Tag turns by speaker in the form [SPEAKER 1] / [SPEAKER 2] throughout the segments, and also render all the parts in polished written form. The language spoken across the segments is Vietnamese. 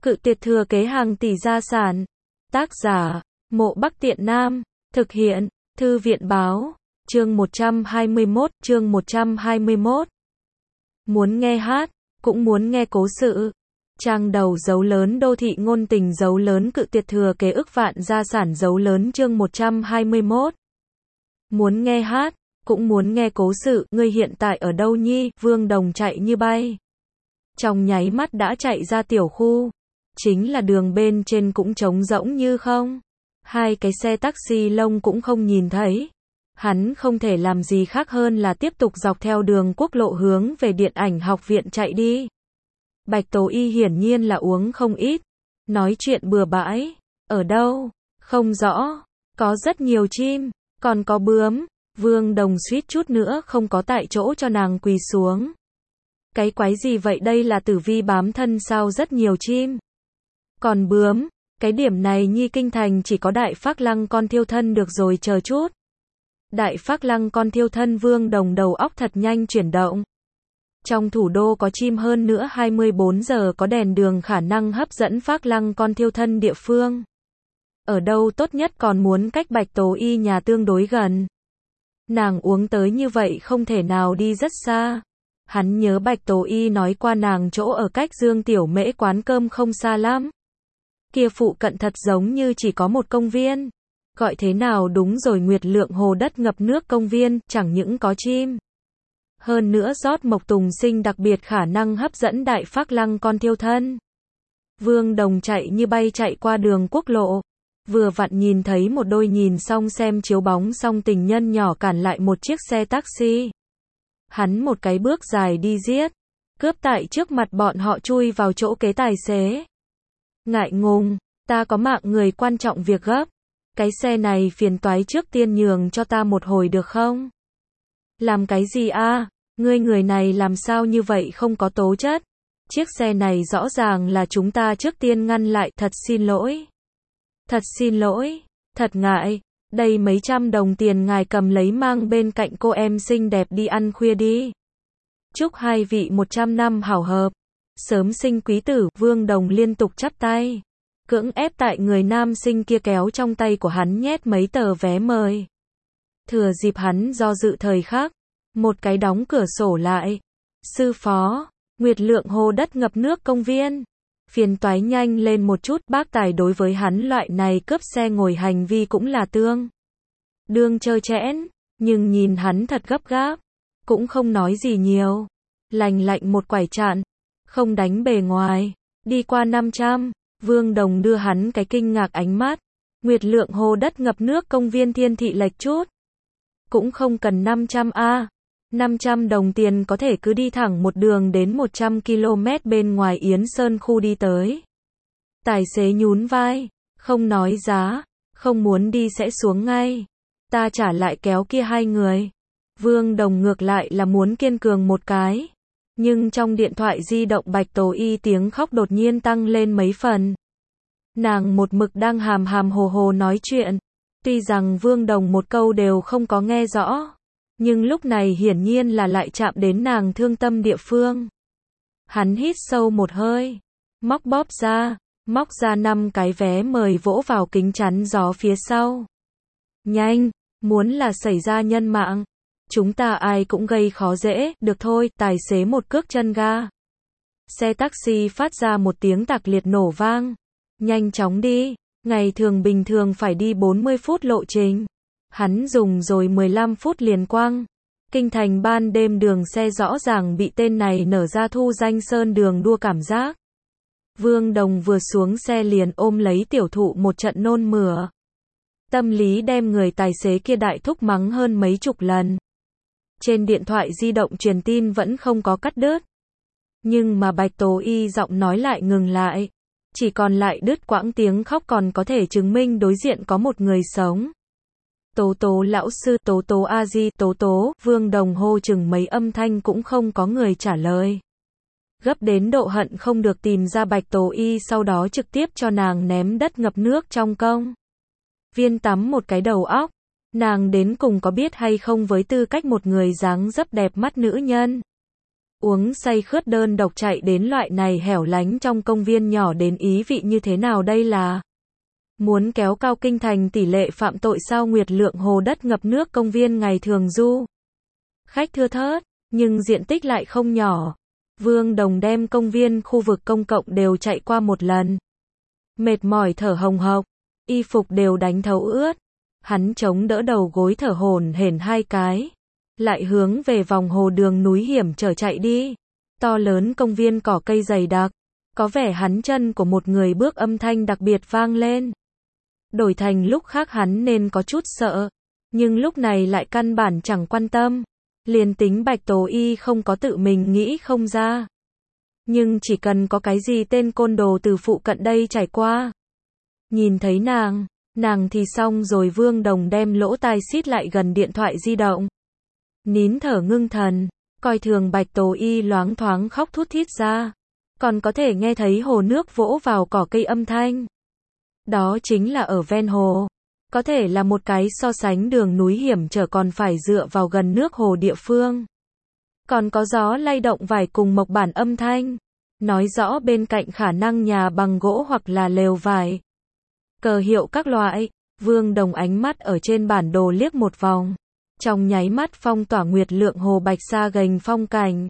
[SPEAKER 1] Cự tuyệt thừa kế hàng tỷ gia sản. Tác giả, Mộ Bắc Tiện Nam. Thực hiện, Thư viện báo. Chương 121. Muốn nghe hát, cũng muốn nghe cố sự. Trang đầu dấu lớn đô thị ngôn tình dấu lớn cự tuyệt thừa kế ức vạn gia sản dấu lớn chương 121. Muốn nghe hát, cũng muốn nghe cố sự, ngươi hiện tại ở đâu nhi? Vương Đồng chạy như bay. Trong nháy mắt đã chạy ra tiểu khu. Chính là đường bên trên cũng trống rỗng như không. Hai cái xe taxi lông cũng không nhìn thấy. Hắn không thể làm gì khác hơn là tiếp tục dọc theo đường quốc lộ hướng về điện ảnh học viện chạy đi. Bạch Tố Y hiển nhiên là uống không ít. Nói chuyện bừa bãi. Ở đâu? Không rõ. Có rất nhiều chim. Còn có bướm. Vương Đồng suýt chút nữa không có tại chỗ cho nàng quỳ xuống. Cái quái gì vậy, đây là tử vi bám thân sao? Rất nhiều chim. Còn bướm. Cái điểm này nhi kinh thành chỉ có Đại Phác Lăng con thiêu thân được rồi, chờ chút. Đại Phác Lăng con thiêu thân? Vương Đồng đầu óc thật nhanh chuyển động. Trong thủ đô có chim, hơn nữa 24 giờ có đèn đường, khả năng hấp dẫn Phác Lăng con thiêu thân địa phương. Ở đâu tốt nhất? Còn muốn cách Bạch Tố Y nhà tương đối gần. Nàng uống tới như vậy không thể nào đi rất xa. Hắn nhớ Bạch Tố Y nói qua nàng chỗ ở cách Dương Tiểu Mễ quán cơm không xa lắm. Kia phụ cận thật giống như chỉ có một công viên. Gọi thế nào? Đúng rồi, Nguyệt Lượng Hồ Đất Ngập Nước công viên, chẳng những có chim. Hơn nữa rót mộc tùng sinh đặc biệt khả năng hấp dẫn Đại Phác Lăng con thiêu thân. Vương Đồng chạy như bay chạy qua đường quốc lộ. Vừa vặn nhìn thấy một đôi nhìn xong xem chiếu bóng xong tình nhân nhỏ cản lại một chiếc xe taxi. Hắn một cái bước dài đi giết. Cướp tại trước mặt bọn họ chui vào chỗ kế tài xế. Ngại ngùng, ta có mạng người quan trọng việc gấp. Cái xe này phiền toái, trước tiên nhường cho ta một hồi được không? Làm cái gì a? Ngươi người này làm sao như vậy, không có tố chất. Chiếc xe này rõ ràng là chúng ta trước tiên ngăn lại, thật xin lỗi. Thật xin lỗi, thật ngại. Đây mấy trăm đồng tiền ngài cầm lấy mang bên cạnh cô em xinh đẹp đi ăn khuya đi. Chúc hai vị 100 năm hảo hợp. Sớm sinh quý tử. Vương Đồng liên tục chắp tay. Cưỡng ép tại người nam sinh kia kéo trong tay của hắn nhét mấy tờ vé mời. Thừa dịp hắn do dự thời khắc. Một cái đóng cửa sổ lại. Sư phó, Nguyệt Lượng Hồ Đất Ngập Nước công viên. Phiền toái nhanh lên một chút. Bác tài đối với hắn loại này cướp xe ngồi hành vi cũng là tương đương trơ trẽn. Nhưng nhìn hắn thật gấp gáp. Cũng không nói gì nhiều. Lành lạnh một quải chạn. Không đánh bề ngoài. Đi qua 500. Vương Đồng đưa hắn cái kinh ngạc ánh mắt. Nguyệt Lượng Hồ Đất Ngập Nước công viên Thiên Thị lệch chút. Cũng không cần 500 a. 500 đồng tiền có thể cứ đi thẳng một đường đến 100 km bên ngoài Yến Sơn khu đi tới. Tài xế nhún vai. Không nói giá. Không muốn đi sẽ xuống ngay. Ta trả lại kéo kia hai người. Vương Đồng ngược lại là muốn kiên cường một cái. Nhưng trong điện thoại di động Bạch Tố Y tiếng khóc đột nhiên tăng lên mấy phần. Nàng một mực đang hàm hàm hồ hồ nói chuyện. Tuy rằng Vương Đồng một câu đều không có nghe rõ. Nhưng lúc này hiển nhiên là lại chạm đến nàng thương tâm địa phương. Hắn hít sâu một hơi. Móc ra 5 cái vé mời vỗ vào kính chắn gió phía sau. Nhanh, muốn là xảy ra nhân mạng. Chúng ta ai cũng gây khó dễ, được thôi, tài xế một cước chân ga. Xe taxi phát ra một tiếng tạc liệt nổ vang. Nhanh chóng đi, ngày thường bình thường phải đi 40 phút lộ trình. Hắn dùng rồi 15 phút liền quăng. Kinh thành ban đêm đường xe rõ ràng bị tên này nở ra thu danh sơn đường đua cảm giác. Vương Đồng vừa xuống xe liền ôm lấy tiểu thụ một trận nôn mửa. Tâm lý đem người tài xế kia đại thúc mắng hơn mấy chục lần. Trên điện thoại di động truyền tin vẫn không có cắt đứt. Nhưng mà Bạch Tố Y giọng nói lại ngừng lại. Chỉ còn lại đứt quãng tiếng khóc còn có thể chứng minh đối diện có một người sống. Tố tố lão sư, tố tố a di, tố tố. Vương Đồng hô chừng mấy âm thanh cũng không có người trả lời. Gấp đến độ hận không được tìm ra Bạch Tố Y, sau đó trực tiếp cho nàng ném đất ngập nước trong công viên tắm một cái đầu óc. Nàng đến cùng có biết hay không với tư cách một người dáng dấp đẹp mắt nữ nhân. Uống say khướt đơn độc chạy đến loại này hẻo lánh trong công viên nhỏ đến ý vị như thế nào đây là muốn kéo cao kinh thành tỷ lệ phạm tội sao? Nguyệt Lượng hồ đất ngập nước công viên ngày thường du khách thưa thớt, nhưng diện tích lại không nhỏ. Vương Đồng đem công viên khu vực công cộng đều chạy qua một lần. Mệt mỏi thở hồng hộc, y phục đều đánh thấu ướt. Hắn chống đỡ đầu gối thở hổn hển 2 cái, lại hướng về vòng hồ đường núi hiểm trở chạy đi. To lớn công viên cỏ cây dày đặc, có vẻ hắn chân của một người bước âm thanh đặc biệt vang lên. Đổi thành lúc khác hắn nên có chút sợ, nhưng lúc này lại căn bản chẳng quan tâm. Liền tính Bạch Tố Y không có tự mình nghĩ không ra, nhưng chỉ cần có cái gì tên côn đồ từ phụ cận đây trải qua, nhìn thấy nàng thì xong rồi. Vương Đồng đem lỗ tai xít lại gần điện thoại di động, nín thở ngưng thần, coi thường Bạch Tố Y loáng thoáng khóc thút thít ra, còn có thể nghe thấy hồ nước vỗ vào cỏ cây âm thanh. Đó chính là ở ven hồ, có thể là một cái so sánh đường núi hiểm trở còn phải dựa vào gần nước hồ địa phương. Còn có gió lay động vải cùng mộc bản âm thanh, nói rõ bên cạnh khả năng nhà bằng gỗ hoặc là lều vải. Cờ hiệu các loại. Vương Đồng ánh mắt ở trên bản đồ liếc một vòng, trong nháy mắt phong tỏa Nguyệt Lượng hồ bạch sa gành phong cảnh.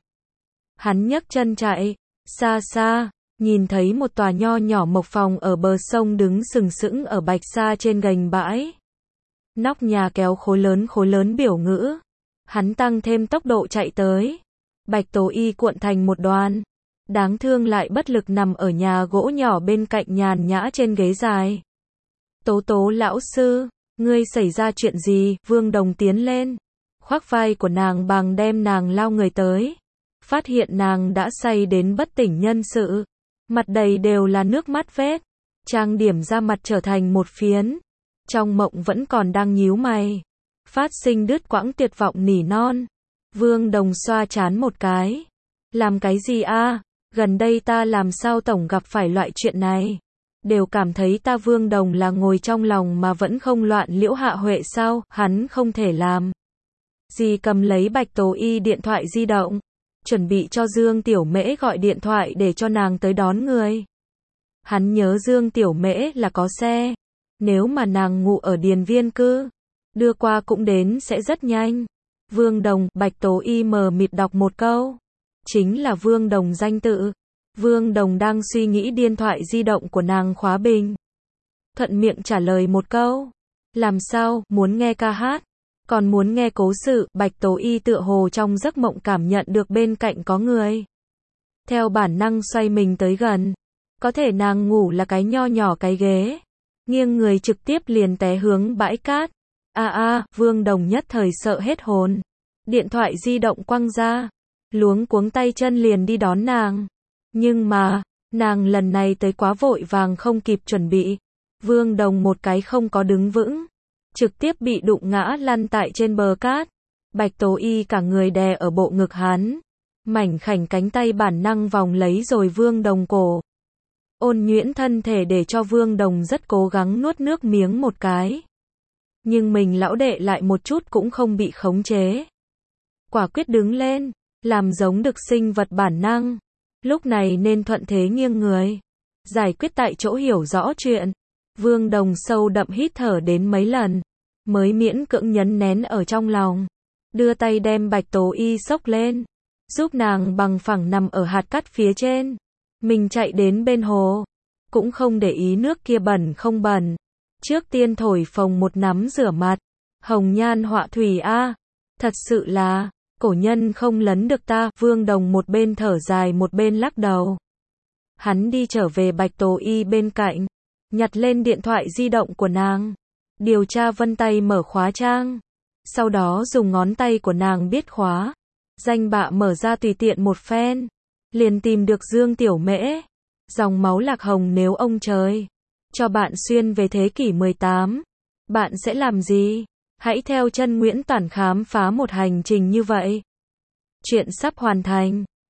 [SPEAKER 1] Hắn nhấc chân chạy, xa xa, nhìn thấy một tòa nho nhỏ mộc phòng ở bờ sông đứng sừng sững ở bạch sa trên gành bãi. Nóc nhà kéo khối lớn biểu ngữ. Hắn tăng thêm tốc độ chạy tới. Bạch Tố Y cuộn thành một đoàn, đáng thương lại bất lực nằm ở nhà gỗ nhỏ bên cạnh nhàn nhã trên ghế dài. Tố Tố lão sư, ngươi xảy ra chuyện gì? Vương Đồng tiến lên, khoác vai của nàng bằng đem nàng lao người tới. Phát hiện nàng đã say đến bất tỉnh nhân sự, mặt đầy đều là nước mắt vết, trang điểm ra mặt trở thành một phiến. Trong mộng vẫn còn đang nhíu mày, phát sinh đứt quãng tuyệt vọng nỉ non. Vương Đồng xoa trán một cái. Làm cái gì a? Gần đây ta làm sao tổng gặp phải loại chuyện này? Đều cảm thấy ta Vương Đồng là ngồi trong lòng mà vẫn không loạn Liễu Hạ Huệ sao? Hắn không thể làm gì cầm lấy Bạch Tố Y điện thoại di động, chuẩn bị cho Dương Tiểu Mễ gọi điện thoại để cho nàng tới đón người. Hắn nhớ Dương Tiểu Mễ là có xe, nếu mà nàng ngủ ở Điền Viên cư, đưa qua cũng đến sẽ rất nhanh. Vương Đồng, Bạch Tố Y mờ mịt đọc một câu, chính là Vương Đồng danh tự. Vương Đồng đang suy nghĩ điện thoại di động của nàng khóa bình, thuận miệng trả lời một câu, làm sao, muốn nghe ca hát, còn muốn nghe cố sự. Bạch Tố Y tựa hồ trong giấc mộng cảm nhận được bên cạnh có người, theo bản năng xoay mình tới gần. Có thể nàng ngủ là cái nho nhỏ cái ghế, nghiêng người trực tiếp liền té hướng bãi cát. Vương Đồng nhất thời sợ hết hồn, điện thoại di động quăng ra, luống cuống tay chân liền đi đón nàng. Nhưng mà, nàng lần này tới quá vội vàng không kịp chuẩn bị. Vương Đồng một cái không có đứng vững, trực tiếp bị đụng ngã lăn tại trên bờ cát. Bạch Tố Y cả người đè ở bộ ngực hắn, mảnh khảnh cánh tay bản năng vòng lấy rồi Vương Đồng cổ. Ôn nhuyễn thân thể để cho Vương Đồng rất cố gắng nuốt nước miếng một cái. Nhưng mình lão đệ lại một chút cũng không bị khống chế. Quả quyết đứng lên, làm giống được sinh vật bản năng. Lúc này nên thuận thế nghiêng người, giải quyết tại chỗ hiểu rõ chuyện. Vương Đồng sâu đậm hít thở đến mấy lần, mới miễn cưỡng nhấn nén ở trong lòng. Đưa tay đem Bạch Tố Y xốc lên, giúp nàng bằng phẳng nằm ở hạt cát phía trên. Mình chạy đến bên hồ, cũng không để ý nước kia bẩn không bẩn. Trước tiên thổi phồng một nắm rửa mặt. Hồng nhan họa thủy a, thật sự là, cổ nhân không lấn được ta. Vương Đồng một bên thở dài một bên lắc đầu. Hắn đi trở về Bạch Tố Y bên cạnh, nhặt lên điện thoại di động của nàng, điều tra vân tay mở khóa trang, sau đó dùng ngón tay của nàng biết khóa, danh bạ mở ra tùy tiện một phen, liền tìm được Dương Tiểu Mễ. Dòng máu lạc hồng, nếu ông trời cho bạn xuyên về thế kỷ 18, bạn sẽ làm gì? Hãy theo chân Nguyễn Toản khám phá một hành trình như vậy. Chuyện sắp hoàn thành.